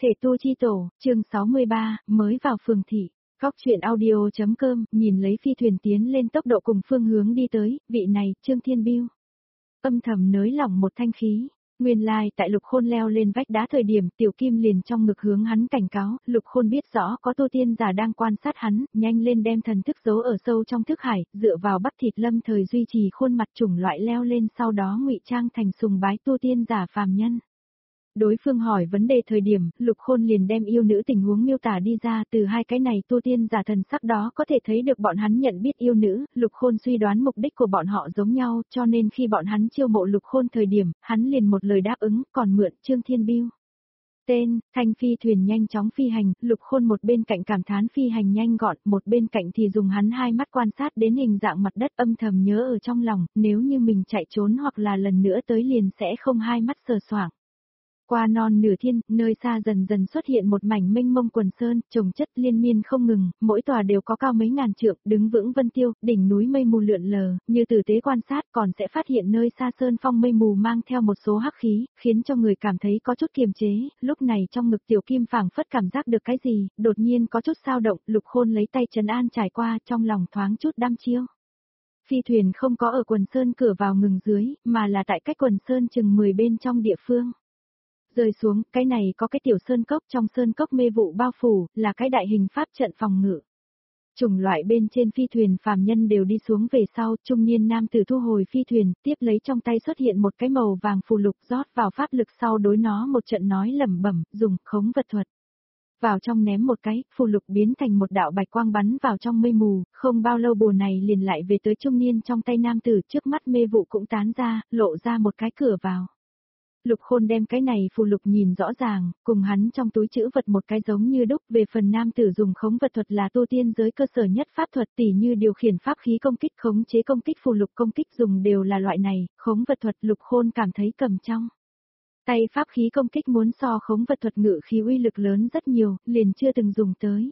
Thể tu chi tổ, chương 63, mới vào phường thị. Góc truyện audio.com, nhìn lấy phi thuyền tiến lên tốc độ cùng phương hướng đi tới, vị này, Trương Thiên Biêu. Âm thầm nới lỏng một thanh khí. Nguyên lai tại Lục Khôn leo lên vách đá thời điểm Tiểu Kim liền trong ngực hướng hắn cảnh cáo, Lục Khôn biết rõ có tu tiên giả đang quan sát hắn, nhanh lên đem thần thức giấu ở sâu trong thức hải, dựa vào bắp thịt lâm thời duy trì khuôn mặt chủng loại leo lên sau đó ngụy trang thành sùng bái tu tiên giả phàm nhân. Đối phương hỏi vấn đề thời điểm, Lục Khôn liền đem yêu nữ tình huống miêu tả đi ra, từ hai cái này tu tiên giả thần sắc đó có thể thấy được bọn hắn nhận biết yêu nữ, Lục Khôn suy đoán mục đích của bọn họ giống nhau, cho nên khi bọn hắn chiêu mộ Lục Khôn thời điểm, hắn liền một lời đáp ứng, còn mượn Trương Thiên Biêu. Tên, thanh phi thuyền nhanh chóng phi hành, Lục Khôn một bên cạnh cảm thán phi hành nhanh gọn, một bên cạnh thì dùng hắn hai mắt quan sát đến hình dạng mặt đất, âm thầm nhớ ở trong lòng, nếu như mình chạy trốn hoặc là lần nữa tới liền sẽ không hai mắt sờ soạng. Qua non nửa thiên, nơi xa dần dần xuất hiện một mảnh mênh mông quần sơn, trồng chất liên miên không ngừng, mỗi tòa đều có cao mấy ngàn trượng, đứng vững vân tiêu, đỉnh núi mây mù lượn lờ, như tử tế quan sát còn sẽ phát hiện nơi xa sơn phong mây mù mang theo một số hắc khí, khiến cho người cảm thấy có chút kiềm chế, lúc này trong ngực Tiểu Kim phảng phất cảm giác được cái gì, đột nhiên có chút dao động, Lục Khôn lấy tay trấn an trải qua, trong lòng thoáng chút đăm chiêu. Phi thuyền không có ở quần sơn cửa vào ngừng dưới, mà là tại cách quần sơn chừng 10 bên trong địa phương. Rơi xuống, cái này có cái tiểu sơn cốc, trong sơn cốc mê vụ bao phủ, là cái đại hình pháp trận phòng ngự. Chủng loại bên trên phi thuyền phàm nhân đều đi xuống về sau, trung niên nam tử thu hồi phi thuyền, tiếp lấy trong tay xuất hiện một cái màu vàng phù lục rót vào pháp lực sau đối nó một trận nói lẩm bẩm, dùng khống vật thuật. Vào trong ném một cái, phù lục biến thành một đạo bạch quang bắn vào trong mây mù, không bao lâu bùa này liền lại về tới trung niên trong tay nam tử, trước mắt mê vụ cũng tán ra, lộ ra một cái cửa vào. Lục Khôn đem cái này phù lục nhìn rõ ràng, cùng hắn trong túi trữ vật một cái giống như đúc, về phần nam tử dùng khống vật thuật là tu tiên giới cơ sở nhất pháp thuật, tỉ như điều khiển pháp khí công kích, khống chế công kích, phù lục công kích dùng đều là loại này, khống vật thuật Lục Khôn cảm thấy cầm trong tay pháp khí công kích muốn so khống vật thuật ngự khí uy lực lớn rất nhiều, liền chưa từng dùng tới.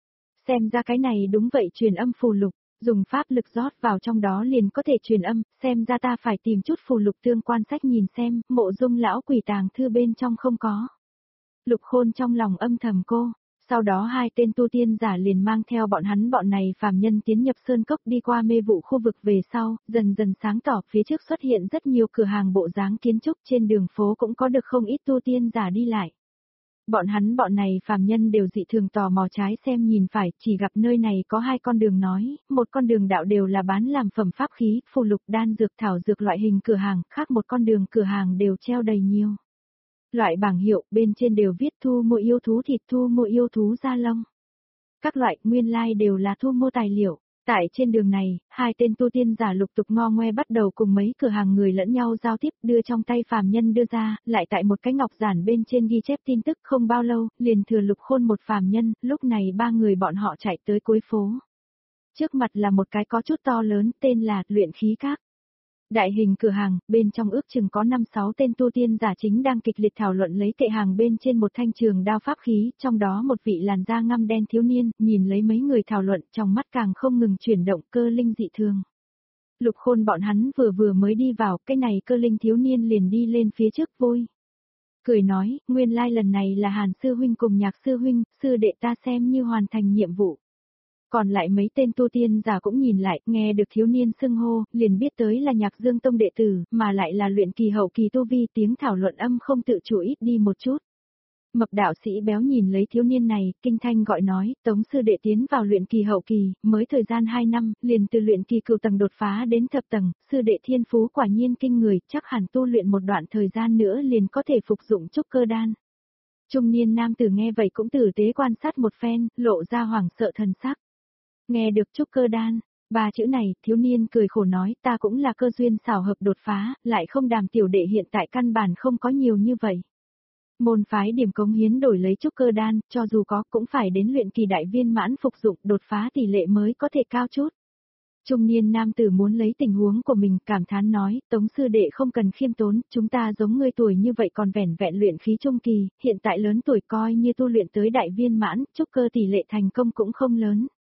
Xem ra cái này đúng vậy, truyền âm phù lục. Dùng pháp lực rót vào trong đó liền có thể truyền âm, xem ra ta phải tìm chút phù lục tương quan sách nhìn xem, mộ dung lão quỷ tàng thư bên trong không có. Lục Khôn trong lòng âm thầm cô, sau đó hai tên tu tiên giả liền mang theo bọn này phàm nhân tiến nhập sơn cốc đi qua mê vụ khu vực về sau, dần dần sáng tỏ phía trước xuất hiện rất nhiều cửa hàng bộ dáng kiến trúc, trên đường phố cũng có được không ít tu tiên giả đi lại. Bọn này phàm nhân đều dị thường tò mò trái xem nhìn phải, chỉ gặp nơi này có hai con đường nói, một con đường đạo đều là bán làm phẩm pháp khí, phù lục, đan dược, thảo dược loại hình cửa hàng, khác một con đường cửa hàng đều treo đầy nhiều loại bảng hiệu, bên trên đều viết thu mua yêu thú thịt, thu mua yêu thú da lông. Các loại nguyên lai đều là thu mua tài liệu. Tại trên đường này, hai tên tu tiên giả lục tục ngo ngoe bắt đầu cùng mấy cửa hàng người lẫn nhau giao tiếp, đưa trong tay phàm nhân đưa ra, lại tại một cái ngọc giản bên trên ghi chép tin tức, không bao lâu, liền thừa Lục Khôn một phàm nhân, lúc này ba người bọn họ chạy tới cuối phố. Trước mặt là một cái có chút to lớn, tên là Luyện Khí Các. Đại hình cửa hàng, bên trong ước chừng có 5-6 tên tu tiên giả chính đang kịch liệt thảo luận lấy kệ hàng bên trên một thanh trường đao pháp khí, trong đó một vị làn da ngăm đen thiếu niên, nhìn lấy mấy người thảo luận, trong mắt càng không ngừng chuyển động, cơ linh dị thường. Lục Khôn bọn hắn vừa mới đi vào, cái này cơ linh thiếu niên liền đi lên phía trước vui. Cười nói, nguyên lai lần này là Hàn sư huynh cùng Nhạc sư huynh, sư đệ ta xem như hoàn thành nhiệm vụ. Còn lại mấy tên tu tiên giả cũng nhìn lại, nghe được thiếu niên xưng hô, liền biết tới là Nhạc Dương Tông đệ tử, mà lại là luyện kỳ hậu kỳ tu vi, tiếng thảo luận âm không tự chủ ít đi một chút. Mập đạo sĩ béo nhìn lấy thiếu niên này, kinh thanh gọi nói, Tống sư đệ tiến vào luyện kỳ hậu kỳ, mới thời gian 2 năm, liền từ luyện kỳ cửu tầng đột phá đến thập tầng, sư đệ thiên phú quả nhiên kinh người, chắc hẳn tu luyện một đoạn thời gian nữa liền có thể phục dụng trúc cơ đan. Trung niên nam tử nghe vậy cũng tử tế quan sát một phen, lộ ra hoảng sợ thần sắc. Nghe được trúc cơ đan, ba chữ này, thiếu niên cười khổ nói, ta cũng là cơ duyên xảo hợp đột phá, lại không đàm tiểu đệ hiện tại căn bản không có nhiều như vậy. Môn phái điểm cống hiến đổi lấy trúc cơ đan, cho dù có cũng phải đến luyện kỳ đại viên mãn phục dụng, đột phá tỷ lệ mới có thể cao chút. Trung niên nam tử muốn lấy tình huống của mình, cảm thán nói, Tống sư đệ không cần khiêm tốn, chúng ta giống ngươi tuổi như vậy còn vẻn vẹn luyện khí trung kỳ, hiện tại lớn tuổi coi như tu luyện tới đại viên mãn, trúc cơ tỷ lệ thành công cũng không lớn.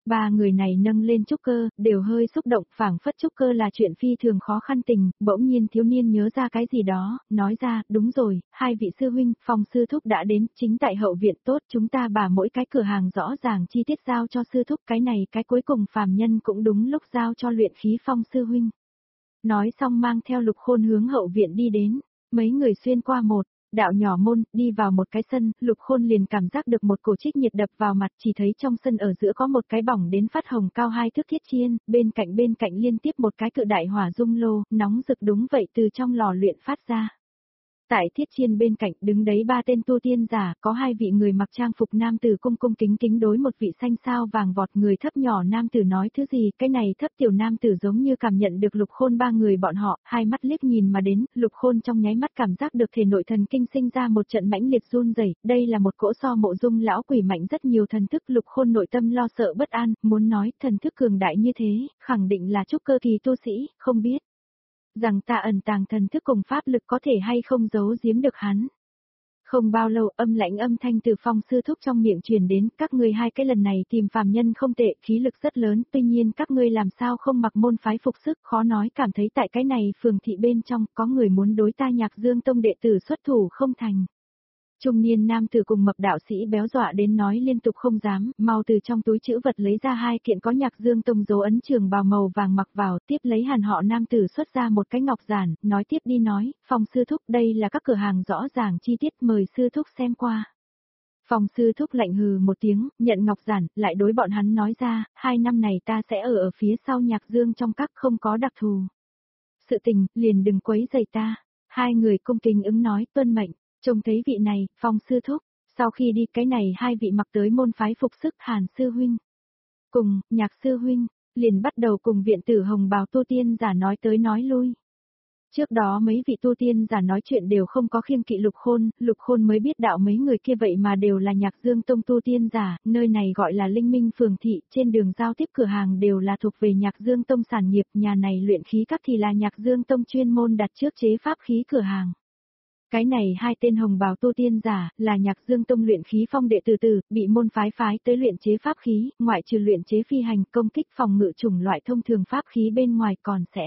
Ba người này nâng lên trúc cơ, đều hơi xúc động, phảng phất trúc cơ là chuyện phi thường khó khăn tình, bỗng nhiên thiếu niên nhớ ra cái gì đó, nói ra, đúng rồi, hai vị sư huynh, Phong sư thúc đã đến, chính tại hậu viện tốt, chúng ta bà mỗi cái cửa hàng rõ ràng chi tiết giao cho sư thúc, cái này cái cuối cùng phàm nhân cũng đúng lúc giao cho luyện khí Phong sư huynh. Nói xong mang theo Lục Khôn hướng hậu viện đi đến, mấy người xuyên qua một đạo nhỏ môn, đi vào một cái sân, Lục Khôn liền cảm giác được một cổ trích nhiệt đập vào mặt, chỉ thấy trong sân ở giữa có một cái bỏng đến phát hồng cao 2 thước thiết chiên, bên cạnh liên tiếp một cái cự đại hỏa dung lô, nóng rực đúng vậy từ trong lò luyện phát ra. Tại thiết chiên bên cạnh đứng đấy ba tên tu tiên giả, có hai vị người mặc trang phục nam tử cung cung kính kính đối một vị xanh sao vàng vọt người thấp nhỏ nam tử nói thứ gì, cái này thấp tiểu nam tử giống như cảm nhận được Lục Khôn ba người bọn họ, hai mắt liếc nhìn mà đến, Lục Khôn trong nháy mắt cảm giác được thể nội thần kinh sinh ra một trận mãnh liệt run rẩy, đây là một cỗ so mộ dung lão quỷ mạnh rất nhiều thần thức, Lục Khôn nội tâm lo sợ bất an, muốn nói thần thức cường đại như thế, khẳng định là trúc cơ kỳ tu sĩ, không biết rằng ta ẩn tàng thần thức cùng pháp lực có thể hay không giấu giếm được hắn. Không bao lâu âm lãnh âm thanh từ Phong sư thúc trong miệng truyền đến, các ngươi hai cái lần này tìm phàm nhân không tệ, khí lực rất lớn, tuy nhiên các ngươi làm sao không mặc môn phái phục sức, khó nói cảm thấy tại cái này phường thị bên trong có người muốn đối ta Nhạc Dương tông đệ tử xuất thủ không thành. Trung niên nam tử cùng mập đạo sĩ béo dọa đến nói liên tục không dám, mau từ trong túi trữ vật lấy ra hai kiện có Nhạc Dương tông dấu ấn trường bào màu vàng mặc vào, tiếp lấy hàn họ nam tử xuất ra một cái ngọc giản, nói tiếp đi nói, Phong sư thúc đây là các cửa hàng rõ ràng chi tiết mời sư thúc xem qua. Phong sư thúc lạnh hừ một tiếng, nhận ngọc giản, lại đối bọn hắn nói ra, 2 năm này ta sẽ ở phía sau Nhạc Dương trong các không có đặc thù. Sự tình, liền đừng quấy rầy ta. Hai người cung kính ứng nói tuân mệnh. Trông thấy vị này, Phong sư thúc, sau khi đi cái này hai vị mặc tới môn phái phục sức Hàn sư huynh. Cùng, Nhạc sư huynh, liền bắt đầu cùng viện tử hồng bào tu tiên giả nói tới nói lui. Trước đó mấy vị tu tiên giả nói chuyện đều không có khiêng kỵ Lục Khôn mới biết đạo mấy người kia vậy mà đều là Nhạc Dương tông tu tiên giả, nơi này gọi là Linh Minh phường thị, trên đường giao tiếp cửa hàng đều là thuộc về Nhạc Dương tông sản nghiệp, nhà này luyện khí các thì là Nhạc Dương tông chuyên môn đặt trước chế pháp khí cửa hàng. Cái này hai tên hồng bào tu tiên giả, là Nhạc Dương tông luyện khí phong đệ tử, bị môn phái tới luyện chế pháp khí, ngoại trừ luyện chế phi hành công kích phòng ngự chủng loại thông thường pháp khí bên ngoài còn sẽ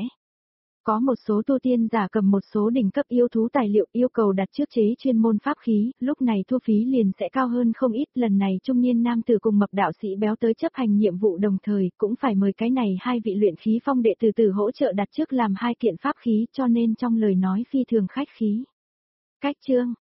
có một số tu tiên giả cầm một số đỉnh cấp yêu thú tài liệu yêu cầu đặt trước chế chuyên môn pháp khí, lúc này thu phí liền sẽ cao hơn không ít, lần này trung niên nam tử cùng mập đạo sĩ béo tới chấp hành nhiệm vụ đồng thời, cũng phải mời cái này hai vị luyện khí phong đệ tử hỗ trợ đặt trước làm hai kiện pháp khí cho nên trong lời nói phi thường khách khí. Cách chương